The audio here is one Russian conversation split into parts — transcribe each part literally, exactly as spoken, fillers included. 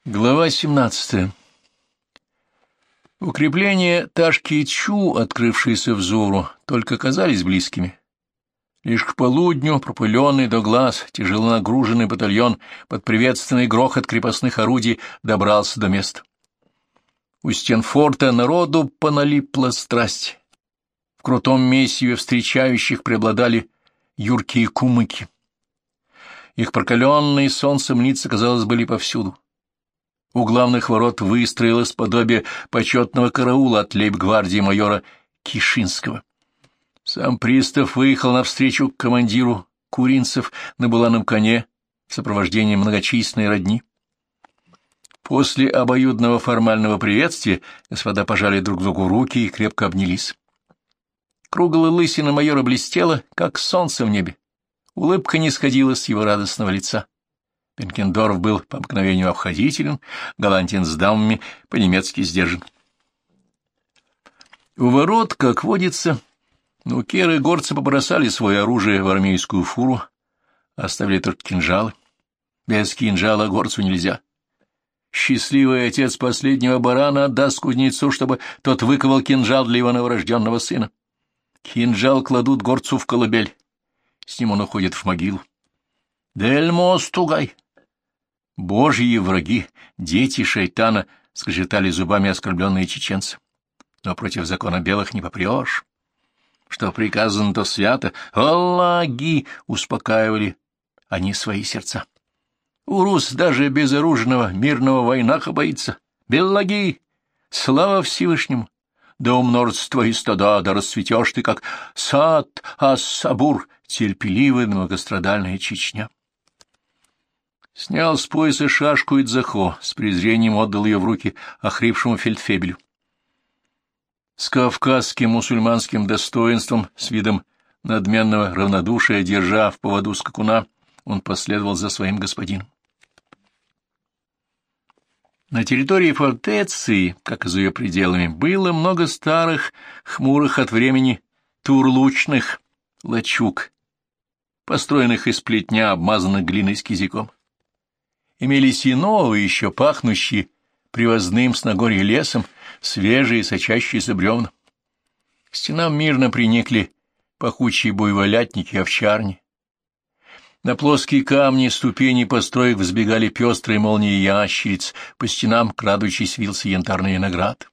Глава семнадцатая. Укрепления Ташки-Чу, открывшиеся взору, только казались близкими. Лишь к полудню пропыленный до глаз, тяжело нагруженный батальон под приветственный грохот крепостных орудий добрался до места. У стен форта народу поналипла страсть. В крутом месиве встречающих преобладали юркие кумыки. Их прокаленные солнцем лица, казалось, были повсюду. У главных ворот выстроилось подобие почетного караула от лейб-гвардии майора Кишинского. Сам пристав выехал навстречу к командиру куринцев на буланом коне в сопровождении многочисленной родни. После обоюдного формального приветствия господа пожали друг другу руки и крепко обнялись. Круглая лысина майора блестела, как солнце в небе. Улыбка не сходила с его радостного лица. Бенкендорф был по обыкновению обходителен, галантен с дамами, по-немецки сдержан. У ворот, как водится, нукеры и горцы побросали свое оружие в армейскую фуру, оставили только кинжалы. Без кинжала горцу нельзя. Счастливый отец последнего барана отдаст кузнецу, чтобы тот выковал кинжал для его новорожденного сына. Кинжал кладут горцу в колыбель, с ним он уходит в могилу. «Дельмос тугай!» Божьи враги, дети шайтана, скрежетали зубами оскорбленные чеченцы. Но против закона белых не попрешь. Что приказано, то свято. Аллаги! Успокаивали они свои сердца. Урус даже безоружного мирного войнаха боится. Беллаги! Слава Всевышнему! Да умножатся твои стада, да расцветешь ты, как сад ас-сабур, терпеливая многострадальная Чечня. Снял с пояса шашку Идзахо, с презрением отдал ее в руки охрипшему фельдфебелю. С кавказским мусульманским достоинством, с видом надменного равнодушия, держа в поводу скакуна, он последовал за своим господином. На территории фортеции, как и за ее пределами, было много старых, хмурых от времени турлучных лачуг, построенных из плетня, обмазанных глиной с кизиком. Имелись и новые, еще пахнущие привозным с Нагорья лесом, свежие, сочащиеся бревна. К стенам мирно приникли пахучие буйволятники и овчарни. На плоские камни ступени построек взбегали пестрые молнии ящериц, по стенам, крадучись, вился янтарный виноград.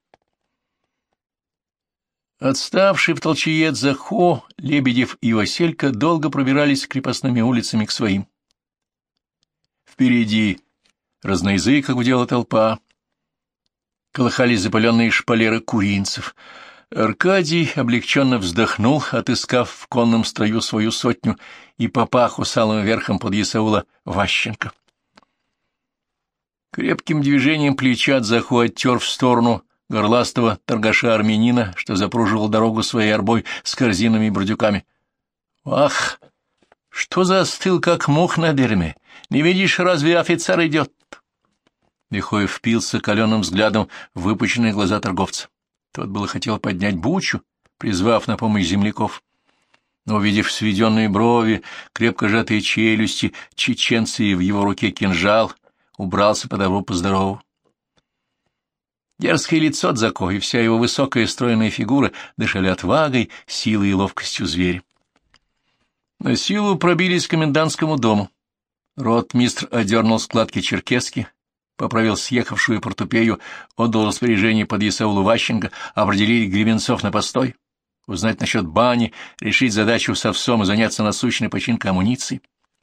Отставший в толчее Захо, Лебедев и Василька долго пробирались крепостными улицами к своим. Впереди разноязыко гудела толпа, колыхались запаленные шпалеры куринцев. Аркадий облегченно вздохнул, отыскав в конном строю свою сотню и папаху с алым верхом под Исаула Ващенко. Крепким движением плеча Дзаху оттер в сторону горластого торгаша-армянина, что запруживал дорогу своей арбой с корзинами и бурдюками. «Ах, что застыл, как мух на дерьме? Не видишь, разве офицер идет?» Лихой впился каленым взглядом в выпученные глаза торговца. Тот было хотел поднять бучу, призвав на помощь земляков. Но, увидев сведенные брови, крепко сжатые челюсти, чеченцы и в его руке кинжал, убрался по добру, по здорову. Дерзкое лицо Дзако и вся его высокая стройная фигура дышали отвагой, силой и ловкостью зверя. На силу пробились к комендантскому дому. Ротмистр одернул складки черкески, поправил съехавшую портупею, отдал распоряжение под Исаулу Ващенко определить гребенцов на постой, узнать насчет бани, решить задачу с овсом и заняться насущной починкой амуниции.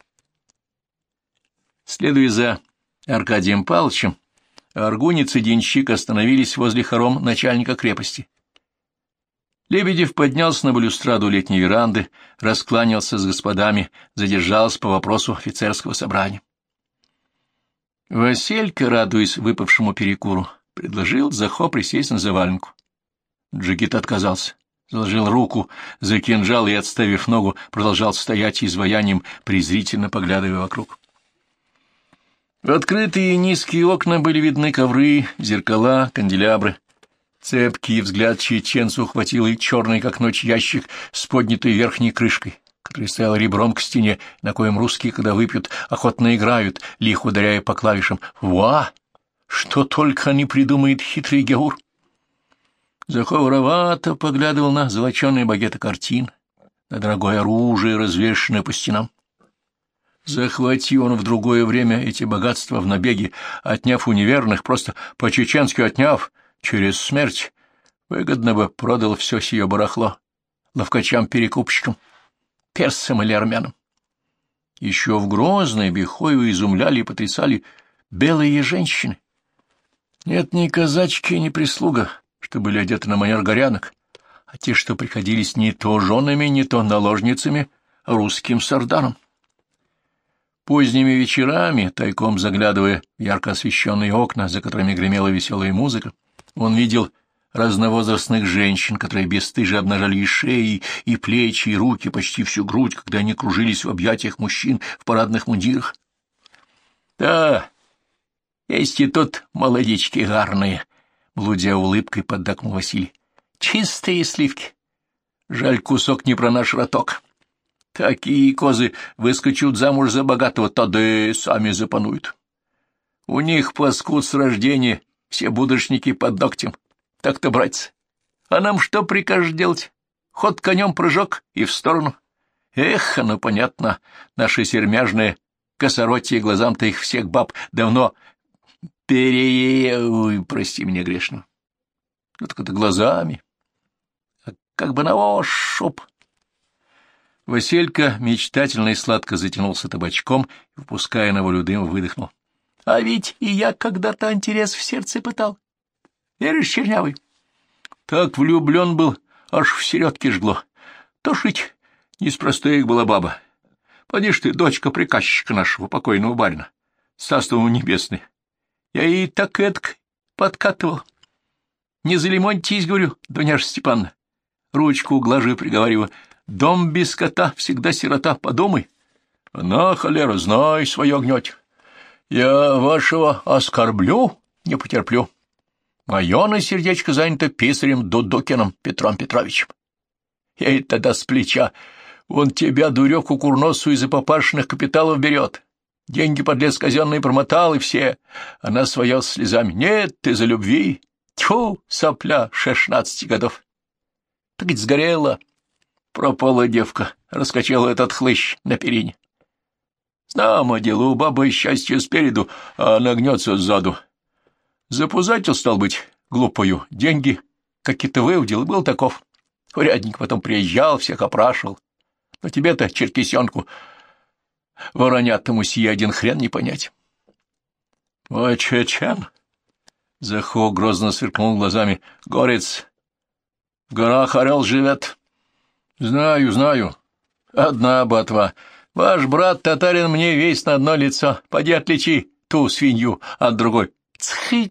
Следуя за Аркадием Павловичем, аргунец и денщик остановились возле хором начальника крепости. Лебедев поднялся на балюстраду летней веранды, раскланялся с господами, задержался по вопросу офицерского собрания. Василька, радуясь выпавшему перекуру, предложил Захо присесть на заваленку. Джигит отказался, заложил руку за кинжал и, отставив ногу, продолжал стоять изваянием, презрительно поглядывая вокруг. В открытые низкие окна были видны ковры, зеркала, канделябры. Цепкий взгляд чеченцу ухватил и черный, как ночь, ящик с поднятой верхней крышкой, который стоял ребром к стене, на коем русские, когда выпьют, охотно играют, лихо ударяя по клавишам. «Ва! Что только не придумает хитрый Геур. Захо воровато поглядывал на золоченые багеты картин, на дорогое оружие, развешанное по стенам. Захвати он в другое время эти богатства в набеге, отняв у неверных, просто по-чеченски отняв, через смерть, выгодно бы продал все сие барахло ловкачам-перекупщикам, персам или армянам. Еще в Грозной Бехоева изумляли и потрясали белые женщины. Нет ни казачки, ни прислуга, что были одеты на манер горянок, а те, что приходились не то женами, не то наложницами, а русским сарданам. Поздними вечерами, тайком заглядывая в ярко освещенные окна, за которыми гремела веселая музыка, он видел разновозрастных женщин, которые бесстыже обнажали и шеи, и плечи, и руки, почти всю грудь, когда они кружились в объятиях мужчин в парадных мундирах. — Да, есть и тут молодечки гарные, — блудя улыбкой поддакнул Василий. — Чистые сливки. Жаль, кусок не про наш роток. Такие козы выскочут замуж за богатого, тогда сами запануют. У них, паскуд, с рождения все будочники под ногтем. Так-то, братцы, а нам что прикажешь делать? Ход конем, прыжок и в сторону. Эх, ну понятно, наши сермяжные косоротие глазам-то их всех баб давно перее... Ой, прости меня грешно. Ну так это глазами. А как бы на ощупь. Василька мечтательно и сладко затянулся табачком и, выпуская на волю дым, выдохнул. — А ведь и я когда-то интерес в сердце пытал. Веришь, чернявый? Так влюблен был, аж в середке жгло. То ж ведь не из простых была баба. Поди ж ты, дочка приказчика нашего покойного барина, царство небесное. Я ей так эдак подкатывал. Не залимоньтесь, говорю, Дуняша Степановна. Ручку глажи, приговариваю. Дом без кота, всегда сирота, подумай. Она, холера, знай свое гнете. Я вашего оскорблю, не потерплю. Мое на сердечко занято писарем Дудукиным Петром Петровичем. Я и тогда с плеча. Он тебя, дуреку курносу, из-за папашиных капиталов берет. Деньги, подлец, казенные промотал, и все. Она свое с слезами. Нет, ты за любви. Тьфу, сопля шестнадцати годов. Так ведь сгорела. Пропала девка, раскачала этот хлыщ на перине. Знамо дело, у бабы счастье спереду, а она гнется сзаду. Запузатил, стал быть, глупою. Деньги какие-то выудил, и был таков. Урядник потом приезжал, всех опрашивал. Но тебе-то, черкесенку, воронятому сие один хрен не понять. — Ой, чечен! — Захо грозно сверкнул глазами. — Горец! В горах орел живет. — Знаю, знаю. Одна ботва. Ваш брат-татарин мне весь на одно лицо. Поди отличи ту свинью от другой. Цхы!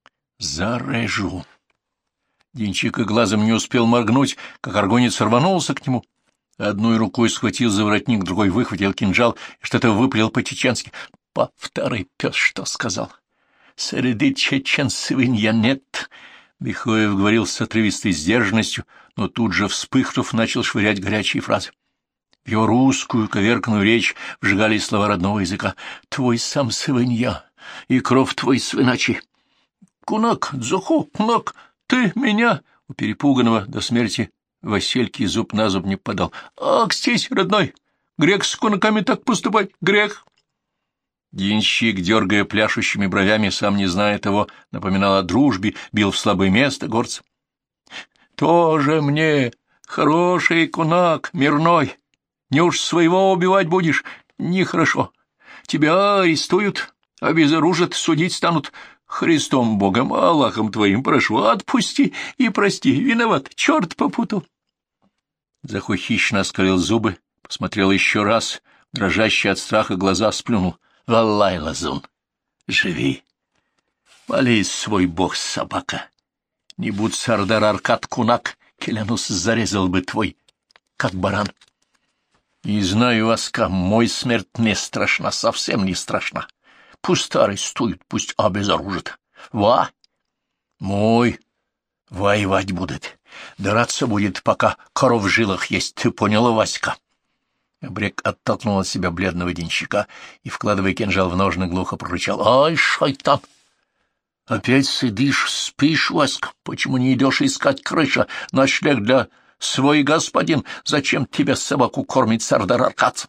Зарежу! Денчик и глазом не успел моргнуть, как аргонец рванулся к нему. Одной рукой схватил за воротник, другой выхватил кинжал и что-то выпалил по-чеченски. — Повторяй, пес, что сказал. — Среди чечен свинья нет. Бехоев говорил с отрывистой сдержанностью, но тут же, вспыхнув, начал швырять горячие фразы. В его русскую коверканную речь вжигались слова родного языка. «Твой сам свинья, и кров твой свиначий». «Кунак, дзуху, кунак, ты меня...» У перепуганного до смерти Васильки зуб на зуб не подал. «Ах, здесь, родной, грех с кунаками так поступать, грех!» Денщик, дергая пляшущими бровями, сам не зная того, напоминал о дружбе, бил в слабое место горца. — Тоже мне, хороший кунак, мирной, не уж своего убивать будешь? Нехорошо. Тебя арестуют, обезоружат, судить станут. Христом Богом, Аллахом твоим прошу, отпусти и прости, виноват, черт попутал. Захо хищно оскалил зубы, посмотрел еще раз, дрожащий от страха глаза сплюнул. Валлай, лазун, живи. Молись свой бог, собака. Не будь сардар Аркад Кунак, клянусь, зарезал бы твой, как баран. И знаю, Аска, мой смерть не страшна, совсем не страшна. Пусть старый стоит, пусть обезоружит. Ва! Мой воевать будет, драться будет, пока коров в жилах есть, ты поняла, Васька? Обрек оттолкнул от себя бледного денщика и, вкладывая кинжал в ножны, глухо прорычал. — Ай, шайтан! Опять сидишь, спишь, Васька? Почему не идешь искать крыша? Ночлег для свой господин. Зачем тебя собаку кормить, Сардар Аркадьевич?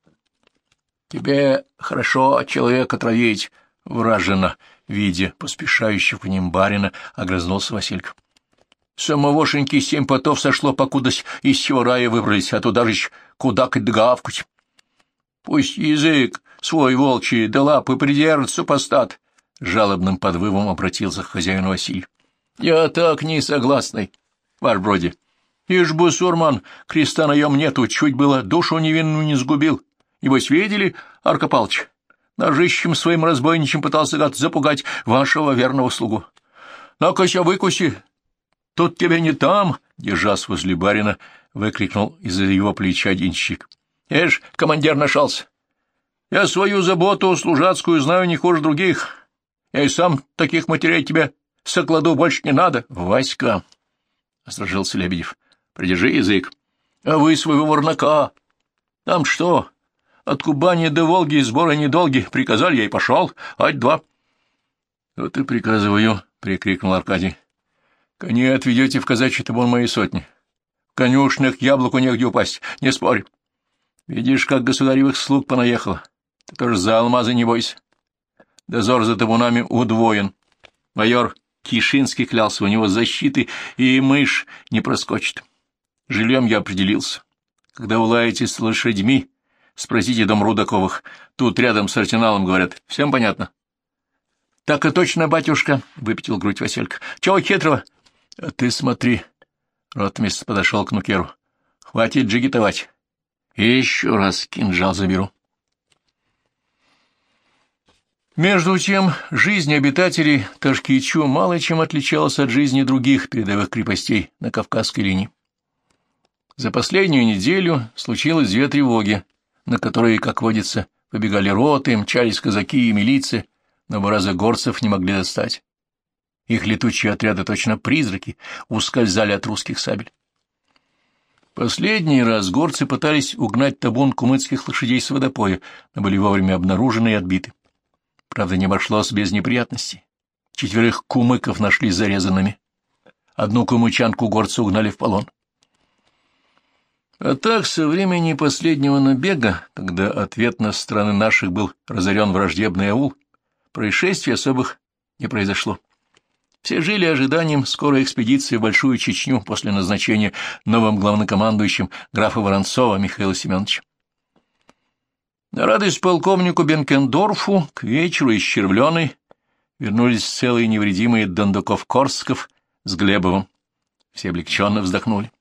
Тебе хорошо человека травить, вражина, видя поспешающего к ним барина, огрызнулся Василька. Самовошеньки семь потов сошло, покудась из сего рая выбрались, а туда же кудакать да гавкать. Пусть язык свой волчий да лапы придержит супостат, — жалобным подвывом обратился к хозяину Василий. — Я так не согласный, ваш броди. Ишь бы, сурман, креста наем нету, чуть было душу невинную не сгубил. Небось, видели, Арка Палыч? Ножищем своим разбойничем пытался гад запугать вашего верного слугу. На-ка-ся, выкуси! Тут тебе не там! — держась возле барина, выкрикнул из-за его плеча денщик. — Эш, командир нашелся. Я свою заботу служацкую знаю не хуже других. Я и сам таких матерей тебе сокладу больше не надо. — Васька! — осторожился Лебедев. — Придержи язык. — А вы своего ворнака! Там что? От Кубани до Волги сборы недолги. Приказали, я и пошел. Ать-два. — Вот и приказываю, — прикрикнул Аркадий. — Коней отведете в казачий табун моей сотни. В конюшнях яблоку негде упасть, не спорь. Видишь, как государевых слуг понаехало. Ты тоже за алмазы не бойся. Дозор за табунами удвоен. Майор Кишинский клялся, у него защиты, и мышь не проскочит. Жильем я определился. Когда улаетесь с лошадьми, спросите дом Рудаковых. Тут рядом с арсеналом, говорят. Всем понятно? — Так и точно, батюшка, — выпятил грудь Василька. — Чего хитрого? — А ты смотри. Ротмистр подошел к нукеру. — Хватит джигитовать. И еще раз кинжал заберу. Между тем, жизнь обитателей Ташкичу мало чем отличалась от жизни других передовых крепостей на Кавказской линии. За последнюю неделю случилось две тревоги, на которые, как водится, побегали роты, мчались казаки и милиции, но бараза горцев не могли достать. Их летучие отряды, точно призраки, ускользали от русских сабель. Последний раз горцы пытались угнать табун кумыцких лошадей с водопоя, но были вовремя обнаружены и отбиты. Правда, не обошлось без неприятностей. Четверых кумыков нашли зарезанными. Одну кумычанку горцы угнали в полон. А так, со времени последнего набега, когда ответно с стороны наших был разорен враждебный аул, происшествий особых не произошло. Все жили ожиданием скорой экспедиции в Большую Чечню после назначения новым главнокомандующим графа Воронцова Михаила Семеновича. На радость полковнику Бенкендорфу к вечеру исчервленный вернулись целые невредимые Дондуков-Корсков с Глебовым. Все облегченно вздохнули.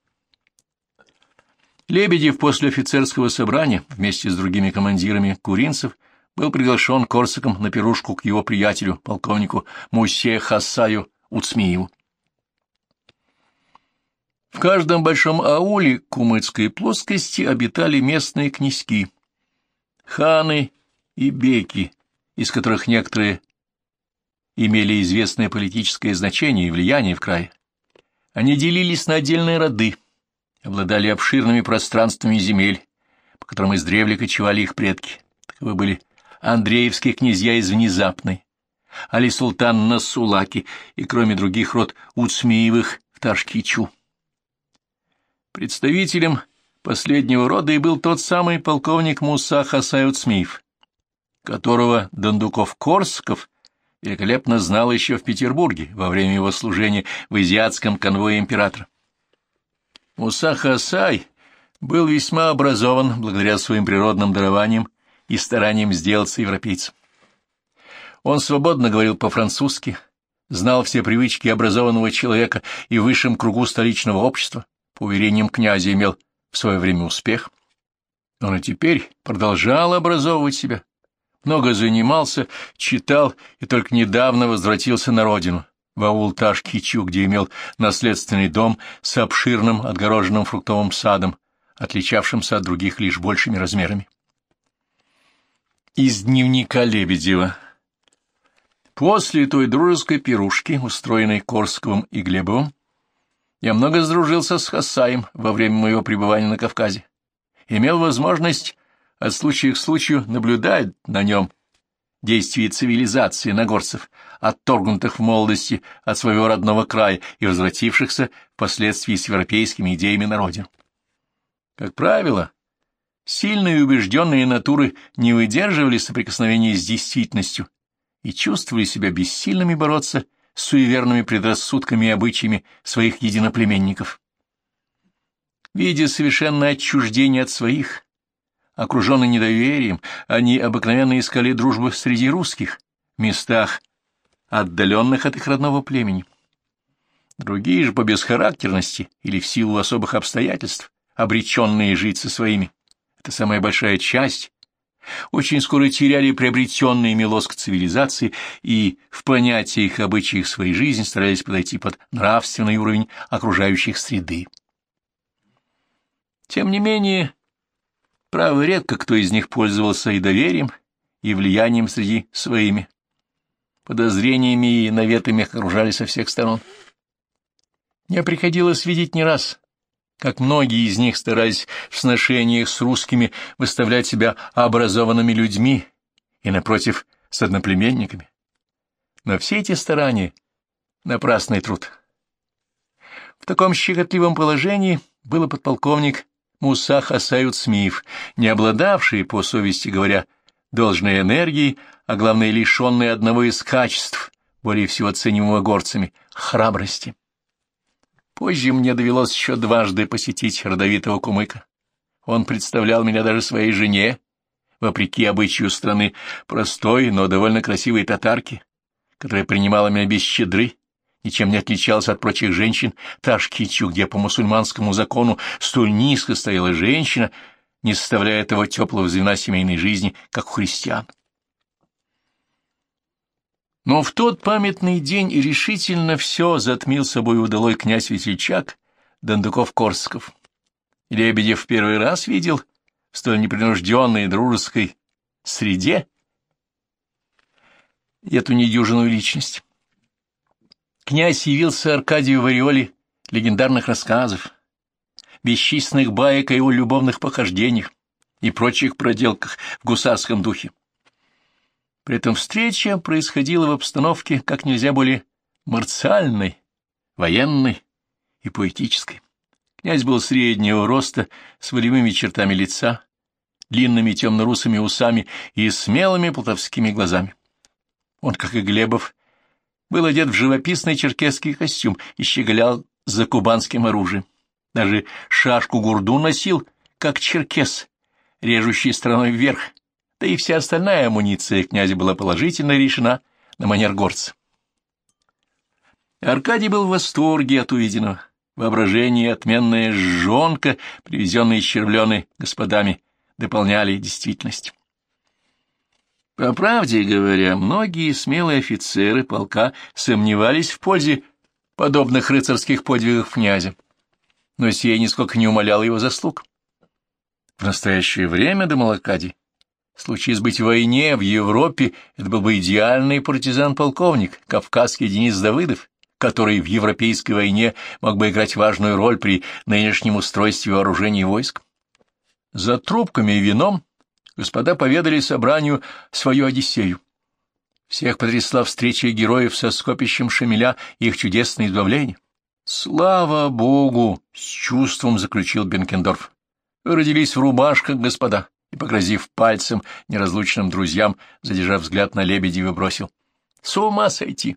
Лебедев после офицерского собрания вместе с другими командирами куринцев был приглашен Корсаком на пирушку к его приятелю, полковнику Мусе Хасаю Уцмиеву. В каждом большом ауле кумыцкой плоскости обитали местные князьки, ханы и беки, из которых некоторые имели известное политическое значение и влияние в крае. Они делились на отдельные роды, обладали обширными пространствами земель, по которым издревле кочевали их предки. Таковы были Андреевские князья из Внезапной, Али-Султан Насулаки и, кроме других, род Уцмиевых в Ташкичу. Представителем последнего рода и был тот самый полковник Муса Хасай Уцмиев, которого Дондуков-Корсков великолепно знал еще в Петербурге во время его служения в азиатском конвое императора. Муса Хасай был весьма образован благодаря своим природным дарованиям и стараниям сделаться европейцем. Он свободно говорил по-французски, знал все привычки образованного человека и в высшем кругу столичного общества, по уверениям князя, имел в свое время успех. Он и теперь продолжал образовывать себя, много занимался, читал и только недавно возвратился на родину, в аул Ташкичу, где имел наследственный дом с обширным отгороженным фруктовым садом, отличавшимся от других лишь большими размерами. Из дневника Лебедева. После той дружеской пирушки, устроенной Корсаковым и Глебовым, я много сдружился с Хасаем во время моего пребывания на Кавказе. Имел возможность от случая к случаю наблюдать на нем действий цивилизации на горцев, отторгнутых в молодости от своего родного края и возвратившихся впоследствии с европейскими идеями на родину. Как правило, сильные и убежденные натуры не выдерживали соприкосновения с действительностью и чувствовали себя бессильными бороться с суеверными предрассудками и обычаями своих единоплеменников. Видя совершенное отчуждение от своих, окруженные недоверием, они обыкновенно искали дружбы среди русских, в местах, отдаленных от их родного племени. Другие же по бесхарактерности или в силу особых обстоятельств, обреченные жить со своими, это самая большая часть, очень скоро теряли приобретенный ими лоск цивилизации и в понятиях и обычаях своей жизни старались подойти под нравственный уровень окружающих среды. Тем не менее, право, редко кто из них пользовался и доверием, и влиянием среди своими. Подозрениями и наветами их окружали со всех сторон. Мне приходилось видеть не раз, как многие из них старались в сношениях с русскими выставлять себя образованными людьми и, напротив, с одноплеменниками. Но все эти старания — напрасный труд. В таком щекотливом положении был подполковник Муса Хасают Смиев, не обладавший, по совести говоря, должной энергией, а главное, лишенный одного из качеств, более всего ценимого горцами — храбрости. Позже мне довелось еще дважды посетить родовитого кумыка. Он представлял меня даже своей жене, вопреки обычаю страны, простой, но довольно красивой татарки, которая принимала меня без щедры, ничем не отличалась от прочих женщин Ташкичу, где по мусульманскому закону столь низко стояла женщина, не составляя этого теплого звена семейной жизни, как у христиан. Но в тот памятный день решительно все затмил собой удалой князь Весельчак Дондуков-Корсков. Лебедев в первый раз видел в столь непринужденной дружеской среде эту недюжинную личность. Князь явился Аркадию в ореоле легендарных рассказов, бесчисленных баек о его любовных похождениях и прочих проделках в гусарском духе. При этом встреча происходила в обстановке как нельзя более марциальной, военной и поэтической. Князь был среднего роста, с волевыми чертами лица, длинными темно-русыми усами и смелыми плутовскими глазами. Он, как и Глебов, был одет в живописный черкесский костюм и щеголял за кубанским оружием. Даже шашку-гурду носил, как черкес, режущий стороной вверх, да и вся остальная амуниция князя была положительно решена на манер горца. Аркадий был в восторге от увиденного. Воображение и отменная жонка, привезенная из Червленой господами, дополняли действительность. По правде говоря, многие смелые офицеры полка сомневались в пользе подобных рыцарских подвигов князя, но сие нисколько не умаляло его заслуг. В настоящее время, думал Аркадий, случись быть в войне в Европе, это был бы идеальный партизан-полковник, кавказский Денис Давыдов, который в европейской войне мог бы играть важную роль при нынешнем устройстве вооружений войск. За трубками и вином господа поведали собранию свою Одиссею. Всех потрясла встреча героев со скопищем Шамиля и их чудесное избавление. «Слава Богу!» — с чувством заключил Бенкендорф. «Вы родились в рубашках, господа!» И, погрозив пальцем неразлучным друзьям, задержав взгляд на Лебедева, бросил: «С ума сойти!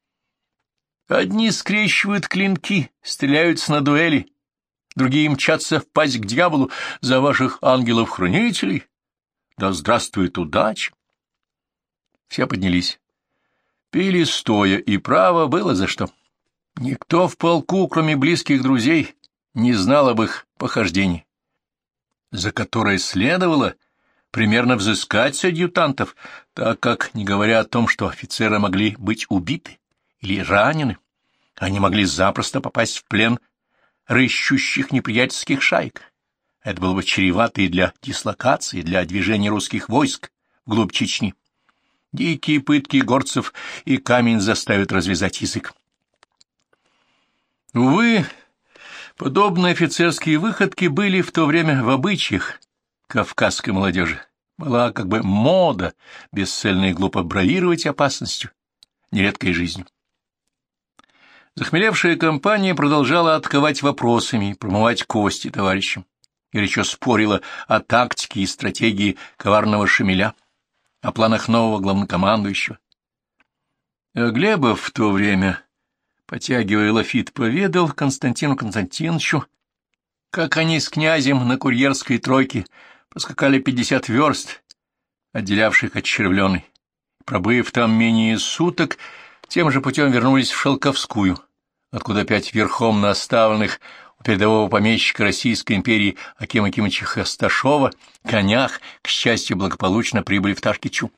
Одни скрещивают клинки, стреляются на дуэли, другие мчатся в пасть к дьяволу за ваших ангелов-хранителей. Да здравствует удача!» Все поднялись. Пили стоя, и право было за что. Никто в полку, кроме близких друзей, не знал об их похождении, за которое следовало примерно взыскать с адъютантов, так как, не говоря о том, что офицеры могли быть убиты или ранены, они могли запросто попасть в плен рыщущих неприятельских шаек. Это было бы чревато и для дислокации, и для движения русских войск вглубь Чечни. Дикие пытки горцев и камень заставят развязать язык. Увы, подобные офицерские выходки были в то время в обычаях кавказской молодежи, Была как бы мода бесцельно и глупо бравировать опасностью, нередкой жизнью. Захмелевшая компания продолжала отковать вопросами и промывать кости товарищам. Горячо спорила о тактике и стратегии коварного Шемеля, о планах нового главнокомандующего. А Глебов в то время, потягивая лафит, поведал Константину Константиновичу, как они с князем на курьерской тройке поскакали пятьдесят верст, отделявших от Червленой. Пробыв там менее суток, тем же путем вернулись в Шелковскую, откуда опять верхом на оставленных у передового помещика Российской империи Акима Акимовича Хасташова конях, к счастью, благополучно прибыли в Ташкичу.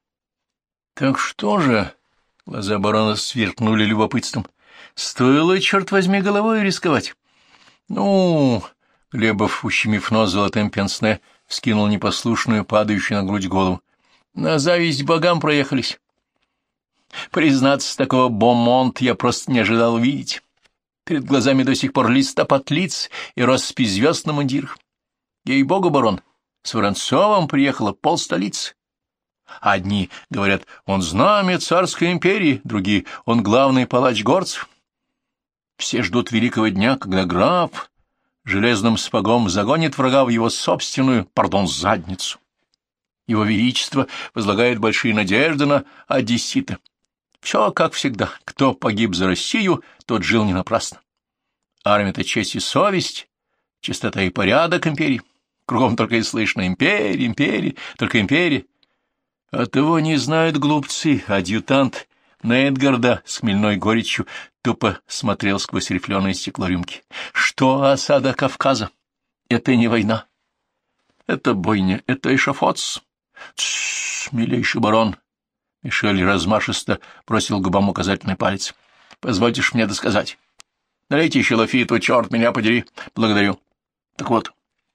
— Так что же? — глаза барона сверкнули любопытством. — Стоило, черт возьми, головой рисковать. — Ну, — Глебов, ущемив нос золотым пенсне, вскинул непослушную, падающую на грудь голову. — На зависть богам проехались. Признаться, такого бомонт я просто не ожидал увидеть. Перед глазами до сих пор листопад лиц и россыпи звезд на мундирах. Ей-богу, барон, с Воронцовым приехала полстолицы. Одни говорят, он знамя царской империи, другие, он главный палач горцев. Все ждут великого дня, когда граф железным сапогом загонит врага в его собственную, пардон, задницу. Его Величество возлагает большие надежды на одессита. Все как всегда. Кто погиб за Россию, тот жил не напрасно. Армия — это честь и совесть, чистота и порядок империи. Кругом только и слышно империя, империя, только империя. А того не знают глупцы. Адъютант Нейтгарда с хмельной горечью тупо смотрел сквозь рифленое стекло рюмки. Что осада Кавказа? Это не война. Это бойня, это эшафотс. Тссс, милейший барон. Мишель размашисто бросил губам указательный палец. — Позвольте ж мне досказать. Налейте еще лафиту, черт меня подери. Благодарю. Так вот.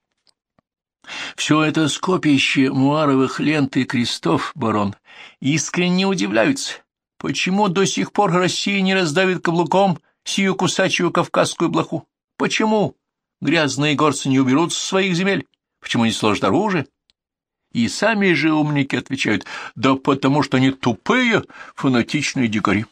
Все это скопище муаровых лент и крестов, барон, искренне удивляются, почему до сих пор Россия не раздавит каблуком сию кусачую кавказскую блоху. Почему грязные горцы не уберут со своих земель? Почему не сложат оружие? И сами же умники отвечают, да потому что они тупые, фанатичные дикари.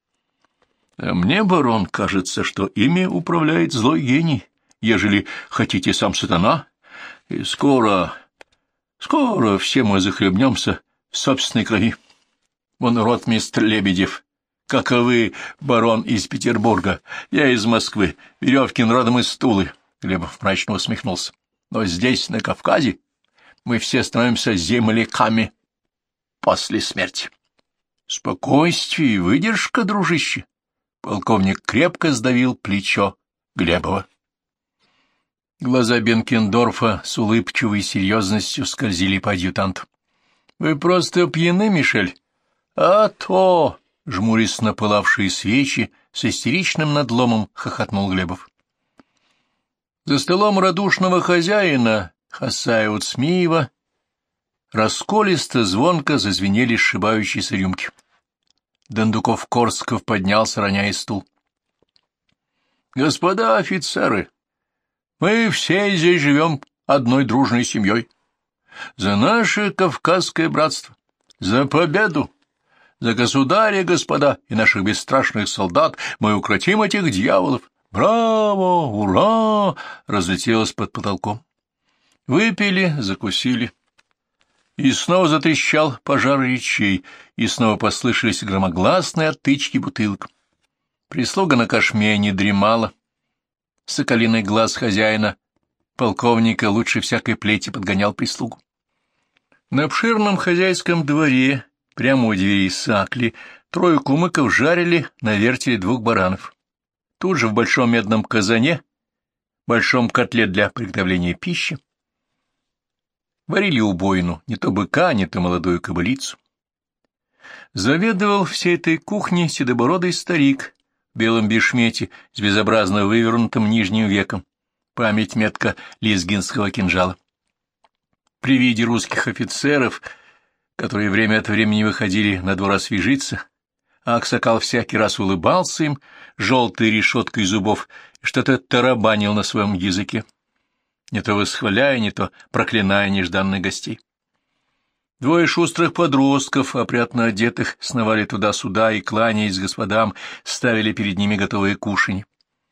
А мне, барон, кажется, что ими управляет злой гений, ежели хотите сам сатана, и скоро, скоро все мы захлебнемся в собственной крови. Вон ротмистр Лебедев, как и вы, барон из Петербурга, я из Москвы, Веревкин родом из Тулы. Глебов мрачно усмехнулся. Но здесь, на Кавказе, мы все становимся земляками после смерти. Спокойствие и выдержка, дружище. Полковник крепко сдавил плечо Глебова. Глаза Бенкендорфа с улыбчивой серьезностью скользили по адъютанту. — Вы просто пьяны, Мишель? — А то! — жмурясь на пылавшие свечи, с истеричным надломом хохотнул Глебов. За столом радушного хозяина Хасая Уцмиева расколисто звонко зазвенели сшибающиеся рюмки. Дондуков-Корсков поднялся, роняя стул. — Господа офицеры, мы все здесь живем одной дружной семьей. За наше кавказское братство, за победу, за государя, господа, и наших бесстрашных солдат мы укротим этих дьяволов. Браво! Ура! Разлетелось под потолком. Выпили, закусили. И снова затрещал пожар речей, и снова послышались громогласные оттычки бутылок. Прислуга на кошме не дремала. Соколиный глаз хозяина, полковника, лучше всякой плети подгонял прислугу. На обширном хозяйском дворе, прямо у дверей сакли, трое кумыков жарили на вертеле двух баранов. Тут же в большом медном казане, большом котле для приготовления пищи, варили убоину, не то быка, не то молодую кобылицу. Заведовал всей этой кухней седобородый старик в белом бешмете с безобразно вывернутым нижним веком, память метка лезгинского кинжала. При виде русских офицеров, которые время от времени выходили на двор освежиться, а Аксакал всякий раз улыбался им желтой решеткой зубов и что-то тарабанил на своем языке, не то восхваляя, не то проклиная нежданных гостей. Двое шустрых подростков, опрятно одетых, сновали туда-сюда и, кланяясь господам, ставили перед ними готовые кушанья.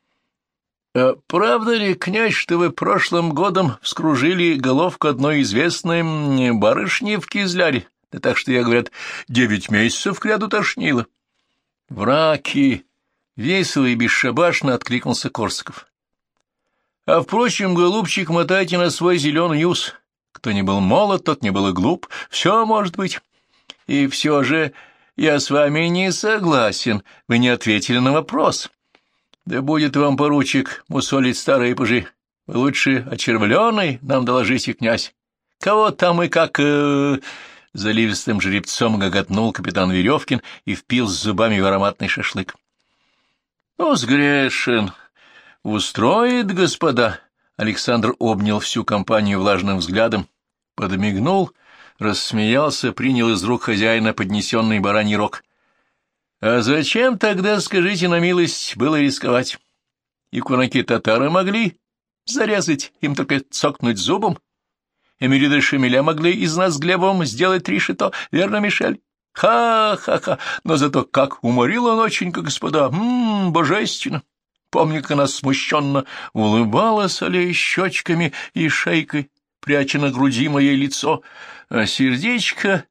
— А правда ли, князь, что вы прошлым годом вскружили головку одной известной барышни в Кизляре? Да так что, я, говорят, девять месяцев кряду тошнило. — Враки! — весело и бесшабашно откликнулся Корсаков. — А, впрочем, голубчик, мотайте на свой зеленый ус. Кто не был молод, тот не был и глуп. Все может быть. И все же я с вами не согласен. Вы не ответили на вопрос. Да будет вам, поручик, мусолить старые пыжи. Вы лучше очервленный нам доложите, князь. Кого там и как... Э... Заливистым жеребцом гоготнул капитан Веревкин и впил с зубами в ароматный шашлык. — Ну, сгрешен. Устроит, господа. Александр обнял всю компанию влажным взглядом, подмигнул, рассмеялся, принял из рук хозяина поднесенный бараний рог. — А зачем тогда, скажите на милость, было рисковать? И кунаки-татары могли зарезать, им только цокнуть зубом. Эмирида Шемеля могли из нас с Глебом сделать три шито, верно, Мишель? Ха-ха-ха! Но зато как уморила ноченька, господа! М-м, божественно! Помню, как она смущенно улыбалась, аллея щечками и шейкой, пряча на груди моей лицо, а сердечко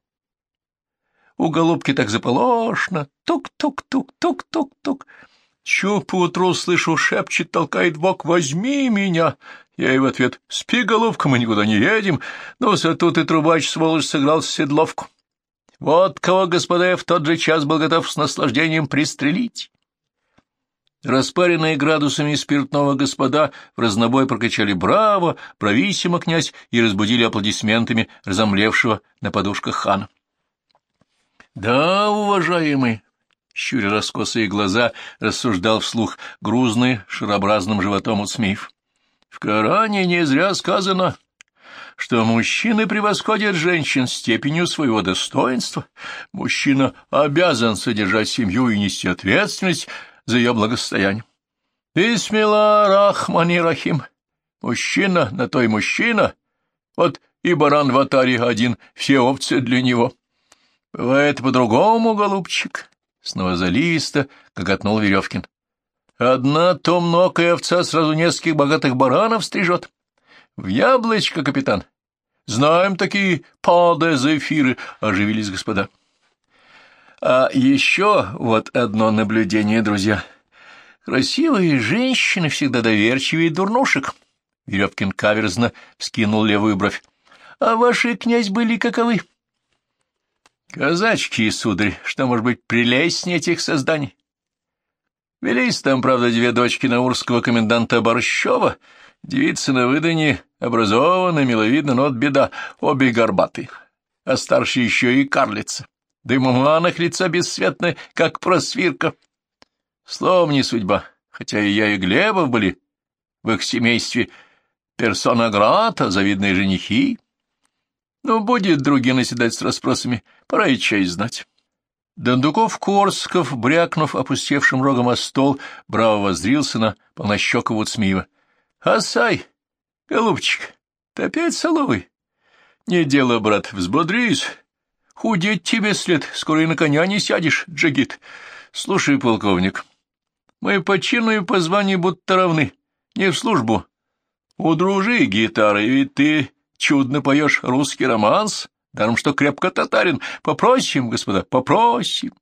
у голубки так заполошно. Тук-тук-тук-тук-тук-тук. Чу поутру слышу, шепчет, толкает в бок: «Возьми меня!» Я ей в ответ: «Спи, головка, мы никуда не едем». Ну, зато ты, трубач, сволочь, сыграл седловку. Вот кого, господа, я в тот же час был готов с наслаждением пристрелить. Распаренные градусами спиртного господа в разнобой прокричали «Браво! Брависсимо, князь!» и разбудили аплодисментами разомлевшего на подушках хана. «Да, уважаемый!» — щуря раскосые глаза, рассуждал вслух грузный шарообразным животом Уцмеев. «В Коране не зря сказано, что мужчины превосходят женщин степенью своего достоинства. Мужчина обязан содержать семью и нести ответственность за ее благосостояние. Бисмилла рахмани рахим. Мужчина на то и мужчина. Вот и баран в атаре один, все овцы для него. Бывает по-другому, голубчик». Снова заливисто гоготнул Веревкин. «Одна томнокая овца сразу нескольких богатых баранов стрижет. В яблочко, капитан. Знаем такие паде-зефиры», — оживились господа. А еще вот одно наблюдение, друзья. Красивые женщины всегда доверчивее дурнушек. Веревкин каверзно вскинул левую бровь. А ваши, князь, были каковы? Казачки, сударь, что может быть прелестнее этих созданий? Велись там, правда, две дочки наурского коменданта Борщева, девицы на выданье, образованы, миловидны, но вот беда, обе горбатые, а старшая еще и карлица, да и маманах лица бесцветное, как просвирка. Словом, не судьба, хотя и я, и Глебов были в их семействе персона грата, завидные женихи. Ну, будет другие наседать с расспросами, пора и честь знать. Дондуков-Корсков, брякнув опустевшим рогом о стол, браво воззрился на полнощекого Уцмиева. — Асай, голубчик, ты опять соловый? Не дело, брат, взбодрись. Худеть тебе след, скоро и на коня не сядешь, джигит. Слушай, полковник, мы по чину и по званию будто равны, не в службу. Удружи гитарой, ведь ты чудно поешь русский романс, даром что крепко татарин. Попросим, господа, попросим.